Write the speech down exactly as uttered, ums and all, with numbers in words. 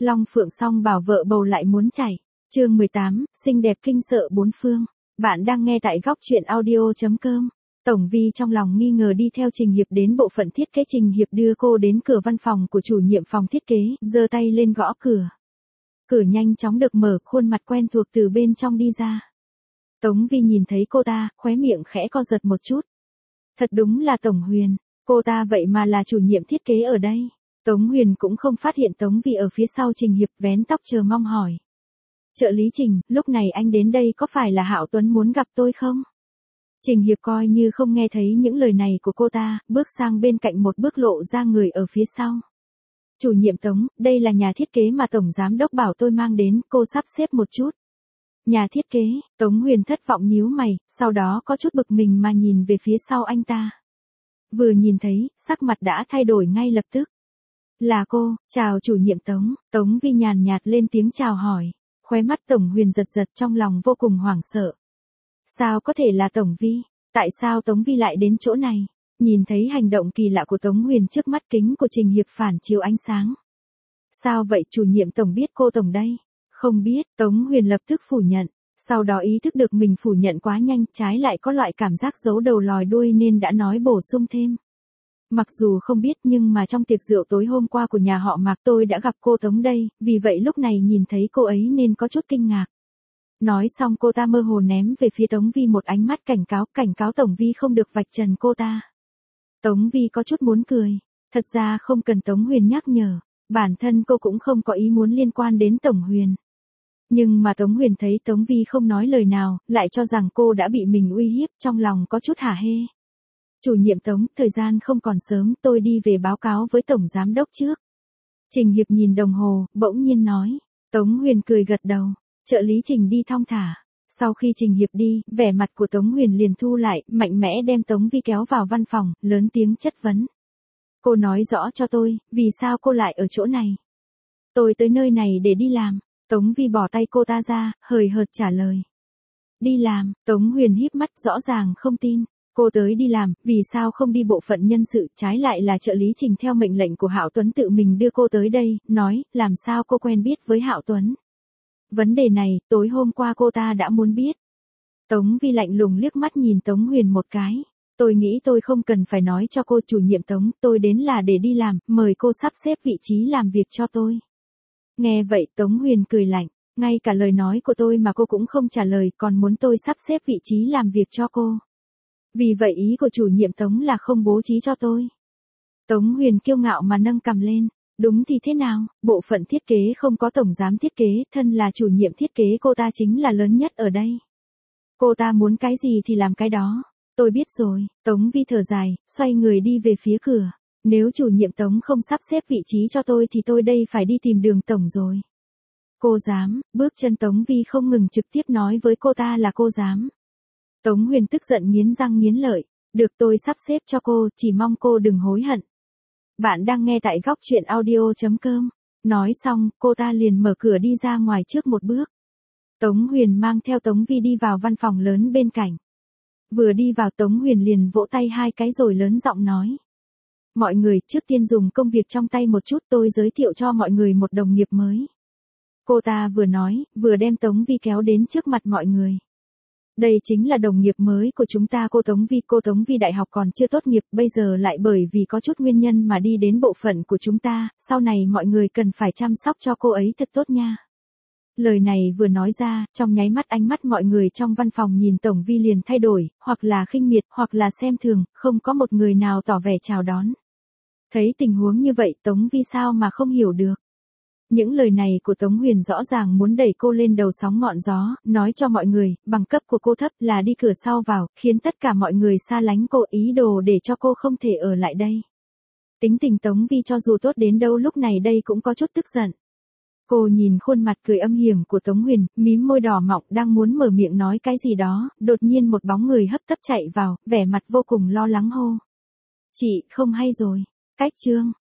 Long Phượng Song bảo vợ bầu lại muốn chảy. Chương mười tám, xinh đẹp kinh sợ bốn phương. Bạn đang nghe tại góc truyện audio chấm com. Tổng Vi trong lòng nghi ngờ đi theo Trình Hiệp đến bộ phận thiết kế. Trình Hiệp đưa cô đến cửa văn phòng của chủ nhiệm phòng thiết kế, giơ tay lên gõ cửa. Cửa nhanh chóng được mở, khuôn mặt quen thuộc từ bên trong đi ra. Tống Vi nhìn thấy cô ta, khóe miệng khẽ co giật một chút. Thật đúng là Tổng Huyền, cô ta vậy mà là chủ nhiệm thiết kế ở đây. Tống Huyền cũng không phát hiện Tống Vi ở phía sau Trình Hiệp, vén tóc chờ mong hỏi. Trợ lý Trình, lúc này anh đến đây có phải là Hạo Tuấn muốn gặp tôi không? Trình Hiệp coi như không nghe thấy những lời này của cô ta, bước sang bên cạnh một bước lộ ra người ở phía sau. Chủ nhiệm Tống, đây là nhà thiết kế mà Tổng Giám Đốc bảo tôi mang đến, cô sắp xếp một chút. Nhà thiết kế, Tống Huyền thất vọng nhíu mày, sau đó có chút bực mình mà nhìn về phía sau anh ta. Vừa nhìn thấy, sắc mặt đã thay đổi ngay lập tức. Là cô, chào chủ nhiệm Tống, Tống Vi nhàn nhạt lên tiếng chào hỏi, khóe mắt Tổng Huyền giật giật trong lòng vô cùng hoảng sợ. Sao có thể là Tổng Vi? Tại sao Tống Vi lại đến chỗ này? Nhìn thấy hành động kỳ lạ của Tống Huyền trước mắt kính của Trình Hiệp phản chiếu ánh sáng. Sao vậy chủ nhiệm Tổng biết cô Tổng đây? Không biết, Tống Huyền lập tức phủ nhận, sau đó ý thức được mình phủ nhận quá nhanh, trái lại có loại cảm giác giấu đầu lòi đuôi nên đã nói bổ sung thêm. Mặc dù không biết nhưng mà trong tiệc rượu tối hôm qua của nhà họ Mạc tôi đã gặp cô Tống đây, vì vậy lúc này nhìn thấy cô ấy nên có chút kinh ngạc. Nói xong cô ta mơ hồ ném về phía Tống Vi một ánh mắt cảnh cáo, cảnh cáo Tổng Vi không được vạch trần cô ta. Tống Vi có chút muốn cười, thật ra không cần Tống Huyền nhắc nhở, bản thân cô cũng không có ý muốn liên quan đến Tổng Huyền. Nhưng mà Tống Huyền thấy Tống Vi không nói lời nào, lại cho rằng cô đã bị mình uy hiếp, trong lòng có chút hả hê. Chủ nhiệm Tống, thời gian không còn sớm, tôi đi về báo cáo với Tổng Giám Đốc trước. Trình Hiệp nhìn đồng hồ, bỗng nhiên nói. Tống Huyền cười gật đầu, trợ lý Trình đi thong thả. Sau khi Trình Hiệp đi, vẻ mặt của Tống Huyền liền thu lại, mạnh mẽ đem Tống Vi kéo vào văn phòng, lớn tiếng chất vấn. Cô nói rõ cho tôi, vì sao cô lại ở chỗ này? Tôi tới nơi này để đi làm. Tống Vi bỏ tay cô ta ra, hời hợt trả lời. Đi làm, Tống Huyền híp mắt rõ ràng không tin. Cô tới đi làm, vì sao không đi bộ phận nhân sự, trái lại là trợ lý Trình theo mệnh lệnh của Hạo Tuấn tự mình đưa cô tới đây, nói, làm sao cô quen biết với Hạo Tuấn. Vấn đề này, tối hôm qua cô ta đã muốn biết. Tống Vi lạnh lùng liếc mắt nhìn Tống Huyền một cái. Tôi nghĩ tôi không cần phải nói cho cô chủ nhiệm Tống, tôi đến là để đi làm, mời cô sắp xếp vị trí làm việc cho tôi. Nghe vậy Tống Huyền cười lạnh, ngay cả lời nói của tôi mà cô cũng không trả lời, còn muốn tôi sắp xếp vị trí làm việc cho cô. Vì vậy ý của chủ nhiệm Tống là không bố trí cho tôi. Tống Huyền kiêu ngạo mà nâng cằm lên, đúng thì thế nào, bộ phận thiết kế không có tổng giám thiết kế, thân là chủ nhiệm thiết kế cô ta chính là lớn nhất ở đây. Cô ta muốn cái gì thì làm cái đó. Tôi biết rồi, Tống Vi thở dài, xoay người đi về phía cửa. Nếu chủ nhiệm Tống không sắp xếp vị trí cho tôi thì tôi đây phải đi tìm Đường Tổng rồi. Cô dám, bước chân Tống Vi không ngừng trực tiếp nói với cô ta là cô dám. Tống Huyền tức giận nghiến răng nghiến lợi, được tôi sắp xếp cho cô, chỉ mong cô đừng hối hận. Bạn đang nghe tại góc truyện audio chấm com. Nói xong, cô ta liền mở cửa đi ra ngoài trước một bước. Tống Huyền mang theo Tống Vi đi vào văn phòng lớn bên cạnh. Vừa đi vào Tống Huyền liền vỗ tay hai cái rồi lớn giọng nói. Mọi người, trước tiên dùng công việc trong tay một chút, tôi giới thiệu cho mọi người một đồng nghiệp mới. Cô ta vừa nói, vừa đem Tống Vi kéo đến trước mặt mọi người. Đây chính là đồng nghiệp mới của chúng ta, cô Tống Vi. Cô Tống Vi đại học còn chưa tốt nghiệp, bây giờ lại bởi vì có chút nguyên nhân mà đi đến bộ phận của chúng ta, sau này mọi người cần phải chăm sóc cho cô ấy thật tốt nha. Lời này vừa nói ra, trong nháy mắt ánh mắt mọi người trong văn phòng nhìn Tổng Vi liền thay đổi, hoặc là khinh miệt, hoặc là xem thường, không có một người nào tỏ vẻ chào đón. Thấy tình huống như vậy Tống Vi sao mà không hiểu được. Những lời này của Tống Huyền rõ ràng muốn đẩy cô lên đầu sóng ngọn gió, nói cho mọi người, bằng cấp của cô thấp là đi cửa sau vào, khiến tất cả mọi người xa lánh cô, ý đồ để cho cô không thể ở lại đây. Tính tình Tống Vi cho dù tốt đến đâu lúc này đây cũng có chút tức giận. Cô nhìn khuôn mặt cười âm hiểm của Tống Huyền, mím môi đỏ mọng đang muốn mở miệng nói cái gì đó, đột nhiên một bóng người hấp tấp chạy vào, vẻ mặt vô cùng lo lắng hô. Chị, không hay rồi. Cách chương,